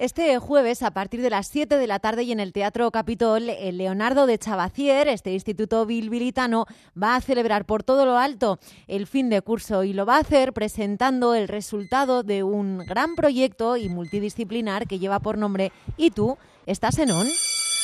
Este jueves, a partir de las 7 de la tarde y en el Teatro Capitol, el Leonardo de Chavacier, este instituto bilbilitano, va a celebrar por todo lo alto el fin de curso y lo va a hacer presentando el resultado de un gran proyecto y multidisciplinar que lleva por nombre ¿Y tú estás en ON?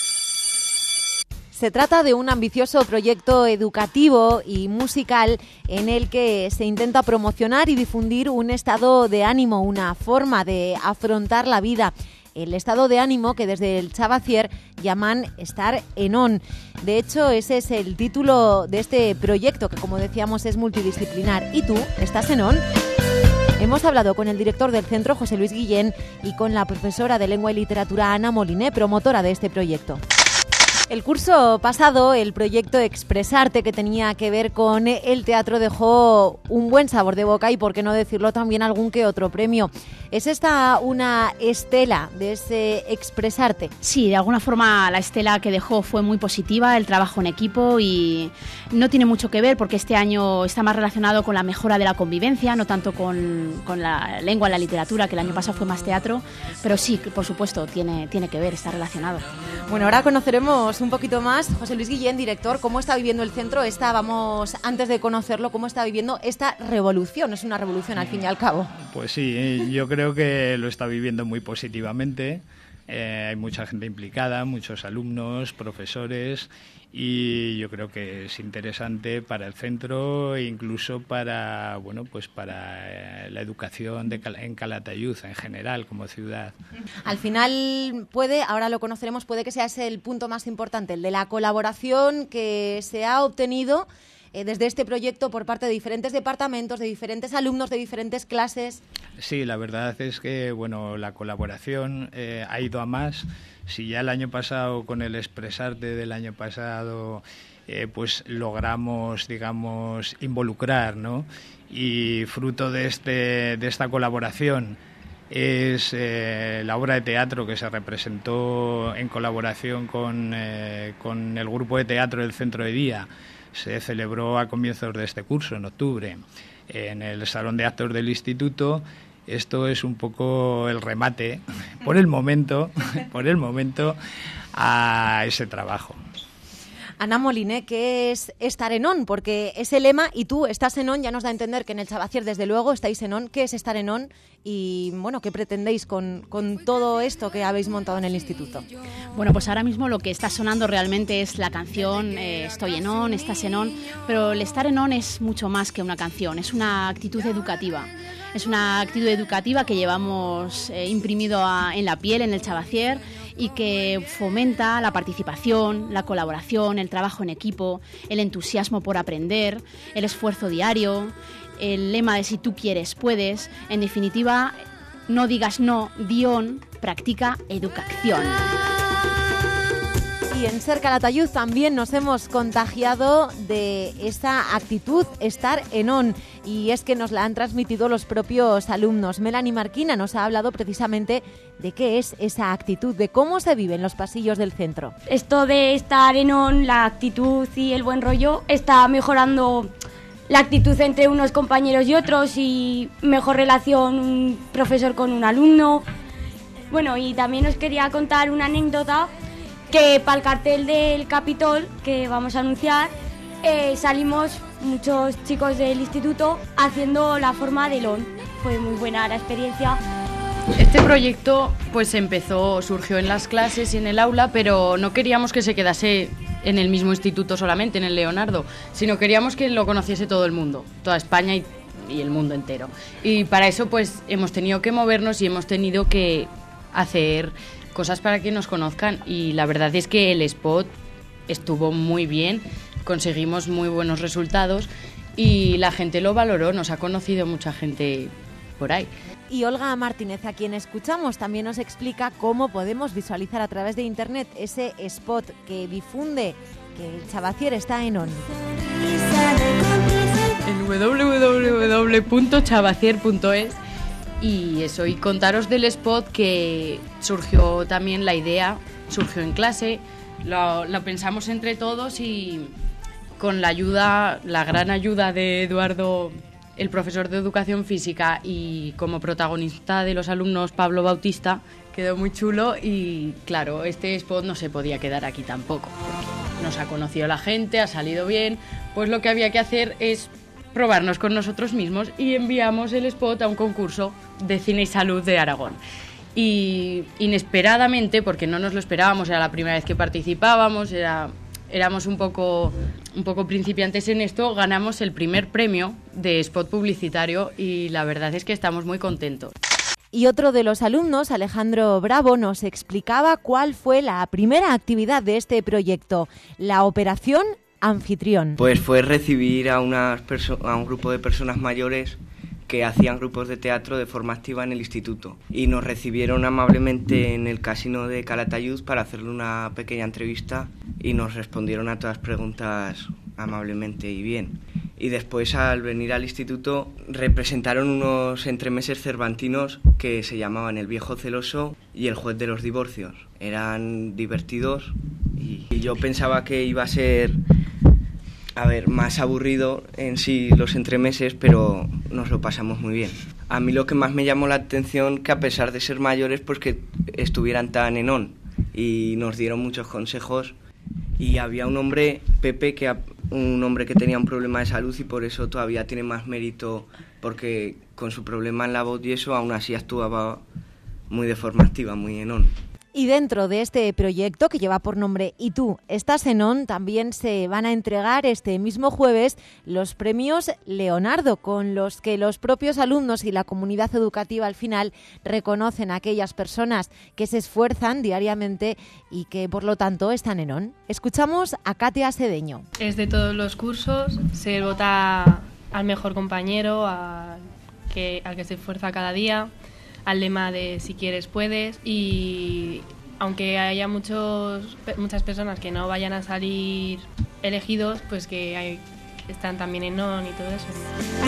Se trata de un ambicioso proyecto educativo y musical en el que se intenta promocionar y difundir un estado de ánimo, una forma de afrontar la vida. El estado de ánimo que desde el Chavacier llaman estar en ON. De hecho, ese es el título de este proyecto que, como decíamos, es multidisciplinar. ¿Y tú estás en ON? Hemos hablado con el director del centro, José Luis Guillén, y con la profesora de Lengua y Literatura, Ana Moliné, promotora de este proyecto. El curso pasado, el proyecto Expresarte, que tenía que ver con el teatro, dejó un buen sabor de boca y, por qué no decirlo, también algún que otro premio. ¿Es esta una estela de ese Expresarte? Sí, de alguna forma la estela que dejó fue muy positiva, el trabajo en equipo, y no tiene mucho que ver porque este año está más relacionado con la mejora de la convivencia, no tanto con la lengua, la literatura, que el año pasado fue más teatro, pero sí, por supuesto, tiene que ver, está relacionado. Bueno, ahora conoceremos un poquito más, José Luis Guillén, director, cómo está viviendo el centro, antes de conocerlo, cómo está viviendo esta revolución. Es una revolución al fin y al cabo. Pues sí, yo creo que lo está viviendo muy positivamente. Hay mucha gente implicada, muchos alumnos, profesores, y yo creo que es interesante para el centro e incluso para la educación en Calatayud en general como ciudad. Al final ahora lo conoceremos, puede que sea ese el punto más importante, el de la colaboración que se ha obtenido desde este proyecto por parte de diferentes departamentos, de diferentes alumnos, de diferentes clases. Sí, la verdad es que la colaboración ha ido a más. Si ya el año pasado, con el Expresarte del año pasado, pues logramos, digamos, involucrar, ¿no? Y fruto de esta colaboración es la obra de teatro que se representó en colaboración con el grupo de teatro del Centro de Día. Se celebró a comienzos de este curso, en octubre, en el Salón de Actos del Instituto. Esto es un poco el remate, por el momento, a ese trabajo. Ana Moliné, ¿qué es estar en ON? Porque ese lema, ¿y tú estás en ON?, ya nos da a entender que en el Chavacier, desde luego, estáis en ON. ¿Qué es estar en ON? Y, ¿qué pretendéis con todo esto que habéis montado en el instituto? Bueno, pues ahora mismo lo que está sonando realmente es la canción Estoy en ON, estás en ON, pero el estar en ON es mucho más que una canción, es una actitud educativa. Es una actitud educativa que llevamos imprimido en la piel, en el Chavacier, y que fomenta la participación, la colaboración, el trabajo en equipo, el entusiasmo por aprender, el esfuerzo diario, el lema de si tú quieres, puedes. En definitiva, no digas no, di on, practica educación. Y en Ser Calatayud también nos hemos contagiado de esa actitud, estar en ON, y es que nos la han transmitido los propios alumnos. Melanie Marquina nos ha hablado precisamente de qué es esa actitud, de cómo se vive en los pasillos del centro. Esto de estar en ON, la actitud y el buen rollo, está mejorando la actitud entre unos compañeros y otros, y mejor relación un profesor con un alumno. Bueno, y también os quería contar una anécdota, que para el cartel del Capitol que vamos a anunciar salimos muchos chicos del instituto haciendo la forma del ON. Fue muy buena la experiencia. Este proyecto surgió en las clases y en el aula, pero no queríamos que se quedase en el mismo instituto solamente, en el Leonardo, sino queríamos que lo conociese todo el mundo, toda España y el mundo entero. Y para eso pues hemos tenido que movernos y hemos tenido que hacer cosas para que nos conozcan, y la verdad es que el spot estuvo muy bien, conseguimos muy buenos resultados y la gente lo valoró, nos ha conocido mucha gente por ahí. Y Olga Martínez, a quien escuchamos, también nos explica cómo podemos visualizar a través de internet ese spot que difunde que el Chavacier está en ON. En www.chavacier.es. Y eso, y contaros del spot, que surgió también la idea, surgió en clase, lo pensamos entre todos, y con la gran ayuda de Eduardo, el profesor de educación física, y como protagonista de los alumnos Pablo Bautista, quedó muy chulo y claro, este spot no se podía quedar aquí tampoco, porque nos ha conocido la gente, ha salido bien, pues lo que había que hacer es probarnos con nosotros mismos y enviamos el spot a un concurso de cine y salud de Aragón. Y inesperadamente, porque no nos lo esperábamos, era la primera vez que participábamos, éramos un poco principiantes en esto, ganamos el primer premio de spot publicitario y la verdad es que estamos muy contentos. Y otro de los alumnos, Alejandro Bravo, nos explicaba cuál fue la primera actividad de este proyecto, la Operación Anfitrión. Pues fue recibir a un grupo de personas mayores que hacían grupos de teatro de forma activa en el instituto y nos recibieron amablemente en el casino de Calatayud para hacerle una pequeña entrevista y nos respondieron a todas las preguntas amablemente y bien. Y después, al venir al instituto, representaron unos entremeses cervantinos que se llamaban El viejo celoso y El juez de los divorcios. Eran divertidos y yo pensaba que iba a ser más aburrido en sí los entremeses, pero nos lo pasamos muy bien. A mí lo que más me llamó la atención, que a pesar de ser mayores, pues que estuvieran tan en on y nos dieron muchos consejos. Y había un hombre, Pepe, un hombre que tenía un problema de salud y por eso todavía tiene más mérito, porque con su problema en la voz y eso, aún así actuaba muy de forma activa, muy en on. Y dentro de este proyecto, que lleva por nombre Y tú estás en on, también se van a entregar este mismo jueves los premios Leonardo, con los que los propios alumnos y la comunidad educativa al final reconocen a aquellas personas que se esfuerzan diariamente y que por lo tanto están en on. Escuchamos a Katia Sedeño. Es de todos los cursos, se vota al mejor compañero, al que se esfuerza cada día, al lema de si quieres puedes, y aunque haya muchas personas que no vayan a salir elegidos, pues que están también en on y todo eso.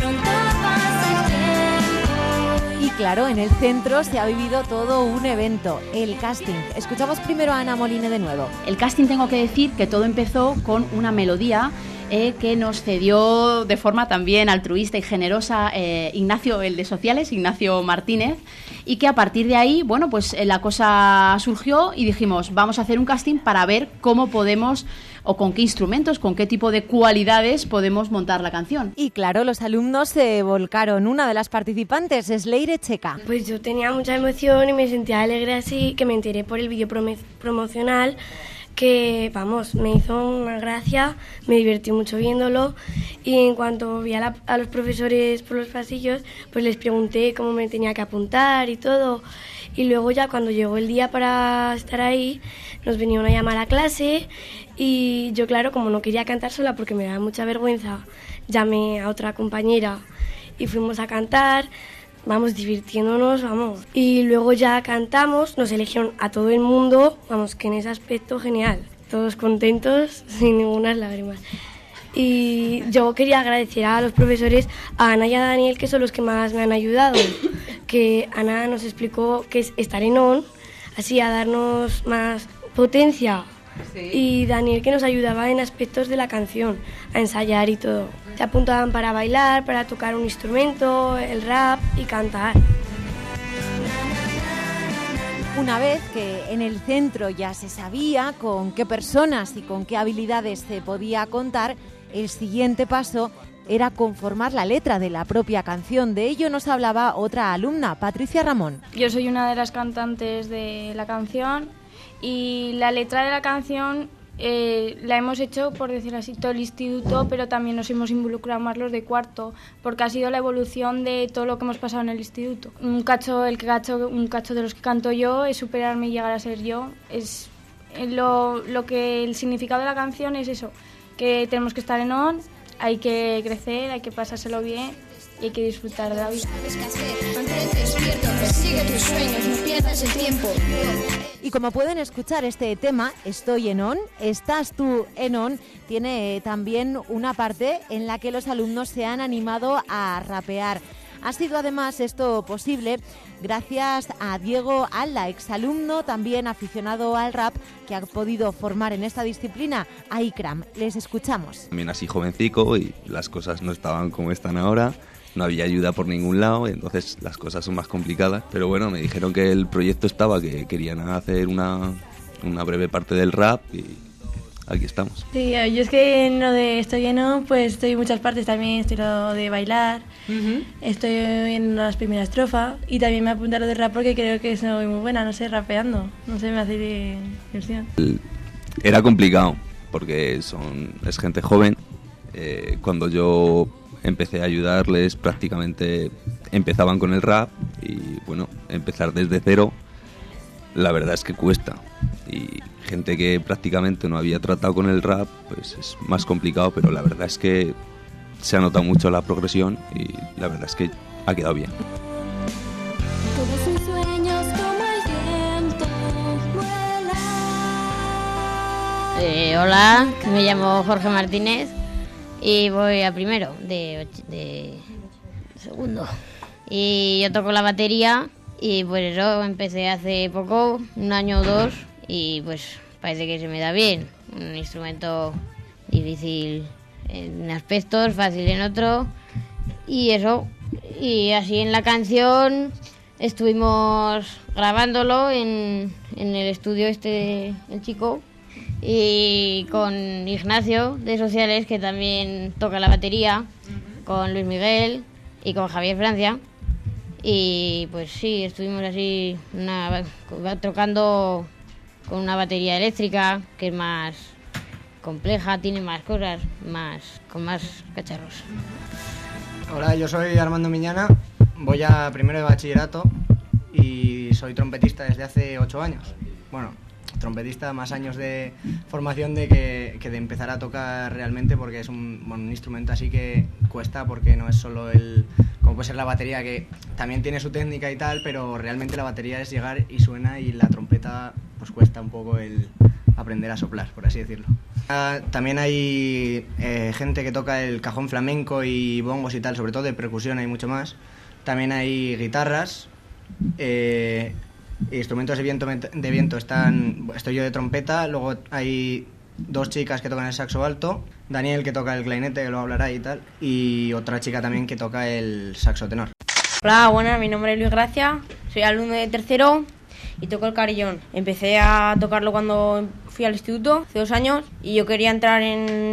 Y claro, en el centro se ha vivido todo un evento, el casting. Escuchamos primero a Ana Moline de nuevo. El casting, tengo que decir que todo empezó con una melodía que nos cedió de forma también altruista y generosa Ignacio, el de Sociales, Ignacio Martínez, y que a partir de ahí, bueno, pues la cosa surgió y dijimos, vamos a hacer un casting para ver cómo podemos, o con qué instrumentos, con qué tipo de cualidades podemos montar la canción. Y claro, los alumnos se volcaron. Una de las participantes es Leire Checa. Pues yo tenía mucha emoción y me sentía alegre así, que me enteré por el vídeo promocional, que, vamos, me hizo una gracia, me divertí mucho viéndolo, y en cuanto vi a los profesores por los pasillos, pues les pregunté cómo me tenía que apuntar y todo, y luego ya cuando llegó el día para estar ahí, nos vinieron a llamar a clase, y yo, claro, como no quería cantar sola porque me daba mucha vergüenza, llamé a otra compañera y fuimos a cantar. Vamos, divirtiéndonos, vamos. Y luego ya cantamos, nos eligieron a todo el mundo, vamos, que en ese aspecto genial. Todos contentos, sin ninguna lágrimas. Y yo quería agradecer a los profesores, a Ana y a Daniel, que son los que más me han ayudado. Que Ana nos explicó qué es estar en on, así a darnos más potencia. Sí. Y Daniel, que nos ayudaba en aspectos de la canción, a ensayar y todo. Se apuntaban para bailar, para tocar un instrumento, el rap y cantar. Una vez que en el centro ya se sabía con qué personas y con qué habilidades se podía contar, el siguiente paso era conformar la letra de la propia canción. De ello nos hablaba otra alumna, Patricia Ramón. Yo soy una de las cantantes de la canción y la letra de la canción la hemos hecho, por decirlo así, todo el instituto, pero también nos hemos involucrado más los de cuarto, porque ha sido la evolución de todo lo que hemos pasado en el instituto. Un cacho de los que canto yo es superarme y llegar a ser yo. Es lo que el significado de la canción es eso, que tenemos que estar en on, hay que crecer, hay que pasárselo bien y hay que disfrutar de la vida. Y como pueden escuchar, este tema, Estoy en on, Estás tú en on, tiene también una parte en la que los alumnos se han animado a rapear. Ha sido además esto posible gracias a Diego Alda, exalumno, también aficionado al rap, que ha podido formar en esta disciplina a ICRAM. Les escuchamos. También así jovencico y las cosas no estaban como están ahora. no había ayuda por ningún lado, entonces las cosas son más complicadas. Pero bueno, me dijeron que el proyecto estaba, que querían hacer una breve parte del rap y aquí estamos. Sí, yo es que en lo de Estoy Lleno, pues estoy en muchas partes también, estoy en lo de bailar, estoy en las primeras estrofas y también me apunté a lo de rap porque creo que soy muy buena, no sé, rapeando, no sé, me hace ilusión. Era complicado porque es gente joven. Cuando yo empecé a ayudarles prácticamente empezaban con el rap y bueno, empezar desde cero la verdad es que cuesta, y gente que prácticamente no había tratado con el rap pues es más complicado, pero la verdad es que se ha notado mucho la progresión y la verdad es que ha quedado bien. Todos sus sueños como el viento vuelan. Hola, me llamo Jorge Martínez y voy a primero de segundo. Y yo toco la batería y pues eso empecé hace poco, 1 año o 2, y pues parece que se me da bien. Un instrumento difícil en aspectos, fácil en otro, y eso. Y así en la canción estuvimos grabándolo en el estudio el chico, y con Ignacio de Sociales, que también toca la batería, con Luis Miguel y con Javier Francia. Y pues sí, estuvimos así tocando con una batería eléctrica que es más compleja, tiene más cosas, con más cacharros. Hola, yo soy Armando Miñana, voy a primero de bachillerato y soy trompetista desde hace 8 años. Bueno, trompetista, más años de formación de de empezar a tocar realmente, porque es un instrumento así que cuesta, porque no es solo como puede ser la batería, que también tiene su técnica y tal, pero realmente la batería es llegar y suena, y la trompeta pues cuesta un poco el aprender a soplar, por así decirlo. También hay gente que toca el cajón flamenco y bongos y tal, sobre todo de percusión hay mucho más. También hay guitarras, instrumentos de viento estoy yo de trompeta, luego hay 2 chicas que tocan el saxo alto, Daniel que toca el clarinete, que lo hablará y tal, y otra chica también que toca el saxo tenor. Hola, buenas, mi nombre es Luis Gracia, soy alumno de tercero y toco el carillón. Empecé a tocarlo cuando fui al instituto, hace 2 años, y yo quería entrar en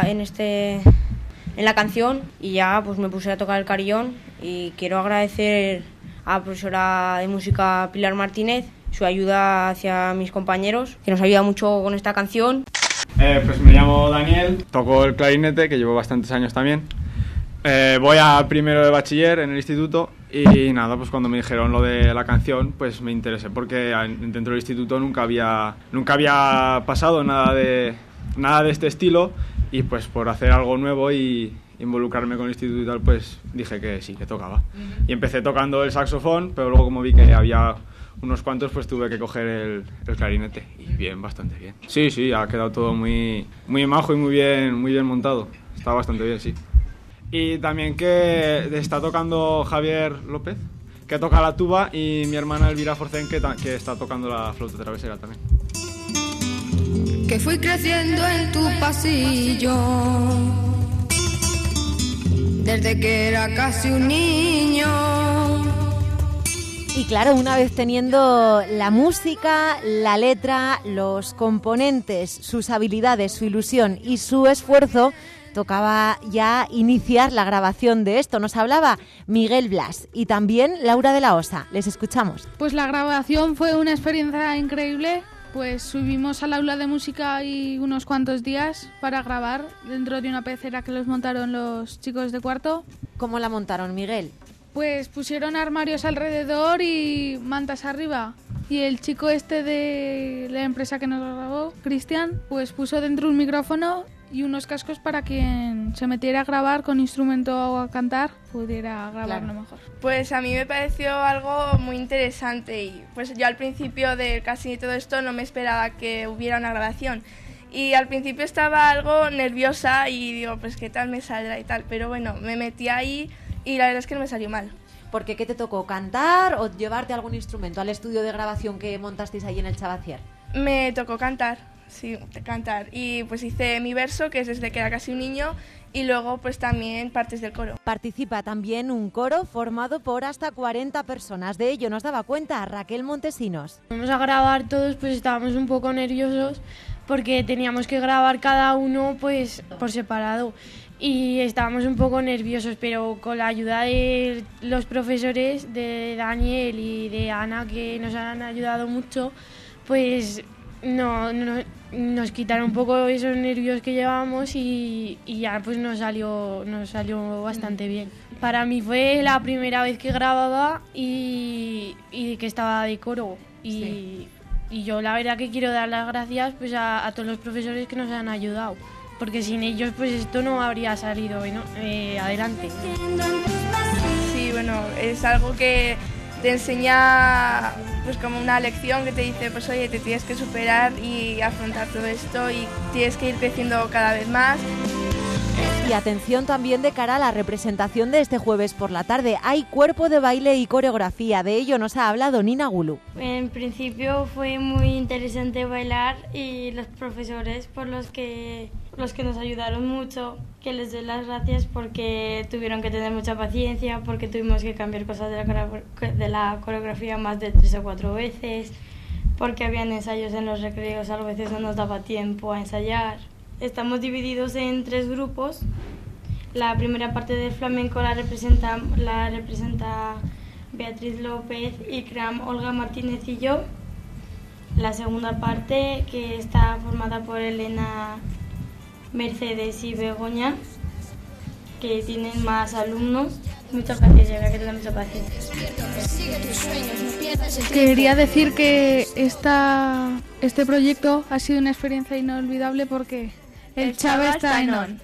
la canción, y ya pues me puse a tocar el carillón, y quiero agradecer a la profesora de música Pilar Martínez su ayuda hacia mis compañeros, que nos ayuda mucho con esta canción. Pues me llamo Daniel, toco el clarinete, que llevo bastantes años también. Voy a primero de bachiller en el instituto, y nada, pues cuando me dijeron lo de la canción, pues me interesé, porque dentro del instituto nunca había pasado nada de este estilo, y pues por hacer algo nuevo y involucrarme con el instituto y tal, pues dije que sí, que tocaba. Y empecé tocando el saxofón, pero luego como vi que había unos cuantos, pues tuve que coger el clarinete, y bien, bastante bien. Sí, ha quedado todo muy majo y muy bien montado. Está bastante bien, sí. Y también que está tocando Javier López, que toca la tuba, y mi hermana Elvira Forcén, que está tocando la flauta travesera también. Que fui creciendo en tu pasillo desde que era casi un niño. Y claro, una vez teniendo la música, la letra, los componentes, sus habilidades, su ilusión y su esfuerzo, tocaba ya iniciar la grabación de esto. Nos hablaba Miguel Blas y también Laura de la Osa. Les escuchamos. Pues la grabación fue una experiencia increíble. Pues subimos al aula de música ahí unos cuantos días para grabar dentro de una pecera que los montaron los chicos de cuarto. ¿Cómo la montaron, Miguel? Pues pusieron armarios alrededor y mantas arriba. Y el chico de la empresa que nos grabó, Cristian, pues puso dentro un micrófono y unos cascos para quien se metiera a grabar con instrumento o a cantar pudiera grabarlo mejor. Pues a mí me pareció algo muy interesante, y pues yo al principio del casting y todo esto no me esperaba que hubiera una grabación, y al principio estaba algo nerviosa y digo, pues qué tal me saldrá y tal, pero bueno, me metí ahí y la verdad es que no me salió mal. ¿Por qué te tocó? ¿Cantar o llevarte algún instrumento al estudio de grabación que montasteis ahí en el Chavacier? Me tocó cantar. Sí, cantar. Y pues hice mi verso, que es desde que era casi un niño, y luego pues también partes del coro. Participa también un coro formado por hasta 40 personas. De ello nos daba cuenta Raquel Montesinos. Vamos a grabar todos, pues estábamos un poco nerviosos porque teníamos que grabar cada uno pues por separado y estábamos un poco nerviosos, pero con la ayuda de los profesores, de Daniel y de Ana, que nos han ayudado mucho, pues nos quitaron un poco esos nervios que llevábamos y ya pues nos salió bastante bien. Para mí fue la primera vez que grababa y que estaba de coro y yo la verdad que quiero dar las gracias pues a todos los profesores que nos han ayudado, porque sin ellos pues esto no habría salido adelante. Sí, bueno, es algo que te enseña pues como una lección que te dice pues oye, te tienes que superar y afrontar todo esto y tienes que ir creciendo cada vez más. Y atención también de cara a la representación de este jueves por la tarde. Hay cuerpo de baile y coreografía. De ello nos ha hablado Nina Gulu. En principio fue muy interesante bailar y los profesores por los que nos ayudaron mucho, que les doy las gracias porque tuvieron que tener mucha paciencia, porque tuvimos que cambiar cosas de la coreografía más de 3 o 4 veces, porque habían ensayos en los recreos, a veces no nos daba tiempo a ensayar. Estamos divididos en 3 grupos. La primera parte del flamenco la representa Beatriz López y Cram Olga Martínez y yo. La segunda parte, que está formada por Elena, Mercedes y Begoña, que tienen más alumnos. Mucha paciencia, habrá que tener mucha paciencia. Quería decir que este proyecto ha sido una experiencia inolvidable porque el Chava está en on.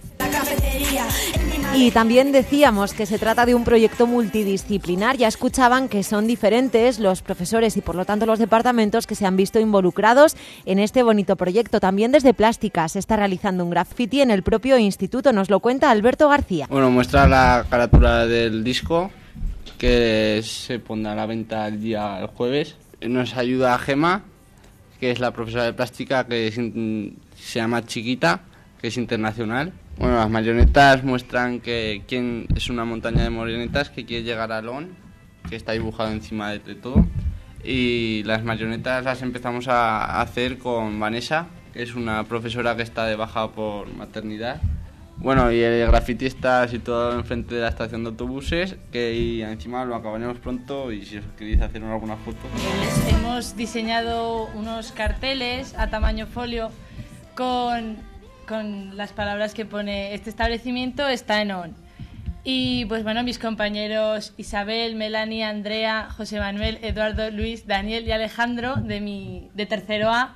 Y también decíamos que se trata de un proyecto multidisciplinar. Ya escuchaban que son diferentes los profesores y por lo tanto los departamentos que se han visto involucrados en este bonito proyecto. También desde Plástica se está realizando un graffiti en el propio instituto. Nos lo cuenta Alberto García. Bueno, muestra la carátula del disco que se pondrá a la venta el jueves. Nos ayuda Gema, que es la profesora de plástica, que se llama Chiquita, que es internacional. Bueno, las marionetas muestran que es una montaña de marionetas que quiere llegar a Lon, que está dibujado encima de todo. Y las marionetas las empezamos a hacer con Vanessa, que es una profesora que está de baja por maternidad. Bueno, y el graffiti está situado enfrente de la estación de autobuses, que encima lo acabaremos pronto y si os queréis hacer alguna foto. Hemos diseñado unos carteles a tamaño folio con las palabras que pone este establecimiento está en on. Y pues bueno, mis compañeros Isabel, Melanie, Andrea, José Manuel, Eduardo, Luis, Daniel y Alejandro de tercero A,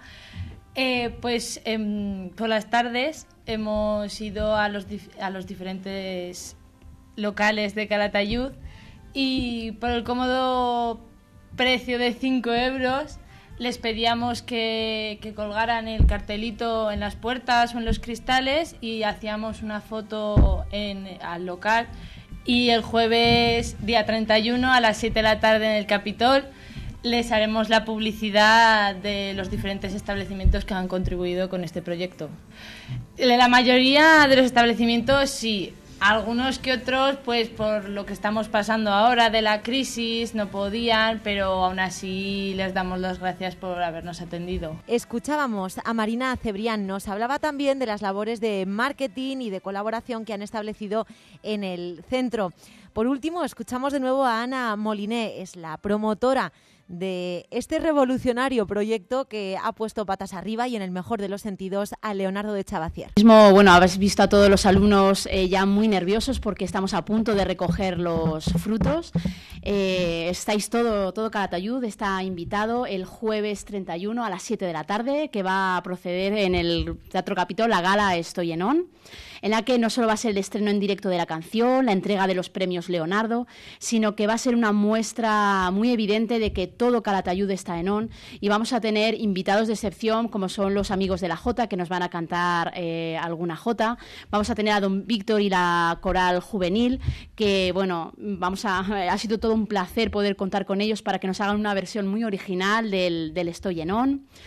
por las tardes hemos ido a los diferentes locales de Calatayud y por el cómodo precio de 5 euros les pedíamos que colgaran el cartelito en las puertas o en los cristales y hacíamos una foto al local. Y el jueves, día 31, a las 7 de la tarde en el Capitol, les haremos la publicidad de los diferentes establecimientos que han contribuido con este proyecto. La mayoría de los establecimientos sí. Algunos que otros, pues por lo que estamos pasando ahora de la crisis, no podían, pero aún así les damos las gracias por habernos atendido. Escuchábamos a Marina Cebrián, nos hablaba también de las labores de marketing y de colaboración que han establecido en el centro. Por último, escuchamos de nuevo a Ana Moliné, es la promotora de este revolucionario proyecto que ha puesto patas arriba y en el mejor de los sentidos a Leonardo de Chavacier. Bueno, habéis visto a todos los alumnos ya muy nerviosos porque estamos a punto de recoger los frutos. Estáis todo Calatayud está invitado el jueves 31 a las 7 de la tarde, que va a proceder en el Teatro Capitol la gala Estoy en On, en la que no solo va a ser el estreno en directo de la canción, la entrega de los premios Leonardo, sino que va a ser una muestra muy evidente de que todo Calatayud está en on y vamos a tener invitados de excepción como son los amigos de la Jota, que nos van a cantar alguna Jota. Vamos a tener a Don Víctor y la coral juvenil, que bueno, ha sido todo un placer poder contar con ellos para que nos hagan una versión muy original del Estoy en on.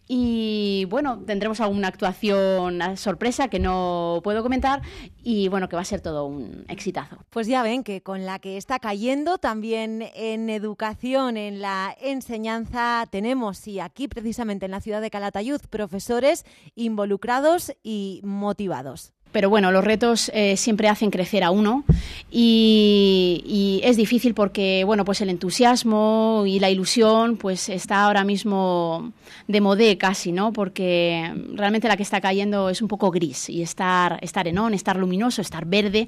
Y bueno, tendremos alguna actuación sorpresa que no puedo comentar y bueno, que va a ser todo un exitazo. Pues ya ven que con la que está cayendo también en educación, en la enseñanza, tenemos, y aquí precisamente en la ciudad de Calatayud, profesores involucrados y motivados. Pero bueno, los retos siempre hacen crecer a uno y es difícil porque bueno, pues el entusiasmo y la ilusión pues está ahora mismo de modé casi, ¿no? Porque realmente la que está cayendo es un poco gris y estar enón, estar luminoso, estar verde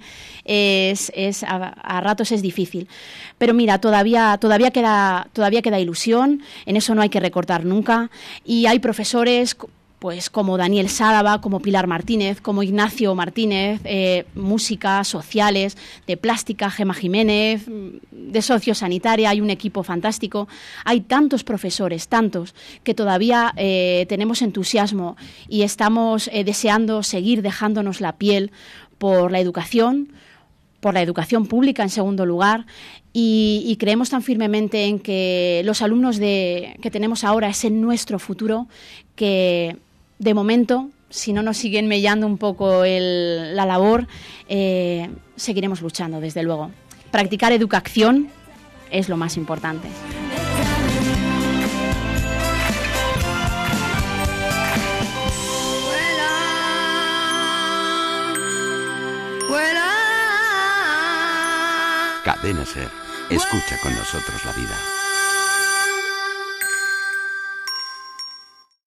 a ratos es difícil. Pero mira, todavía queda ilusión, en eso no hay que recortar nunca y hay profesores pues como Daniel Sálava, como Pilar Martínez, como Ignacio Martínez, música, sociales, de plástica, Gema Jiménez, de sociosanitaria, hay un equipo fantástico. Hay tantos profesores, tantos, que todavía tenemos entusiasmo y estamos deseando seguir dejándonos la piel por la educación pública en segundo lugar y creemos tan firmemente en que los alumnos que tenemos ahora es en nuestro futuro que de momento, si no nos siguen mellando un poco la labor, seguiremos luchando, desde luego. Practicar educación es lo más importante. Cadena SER. Escucha con nosotros la vida.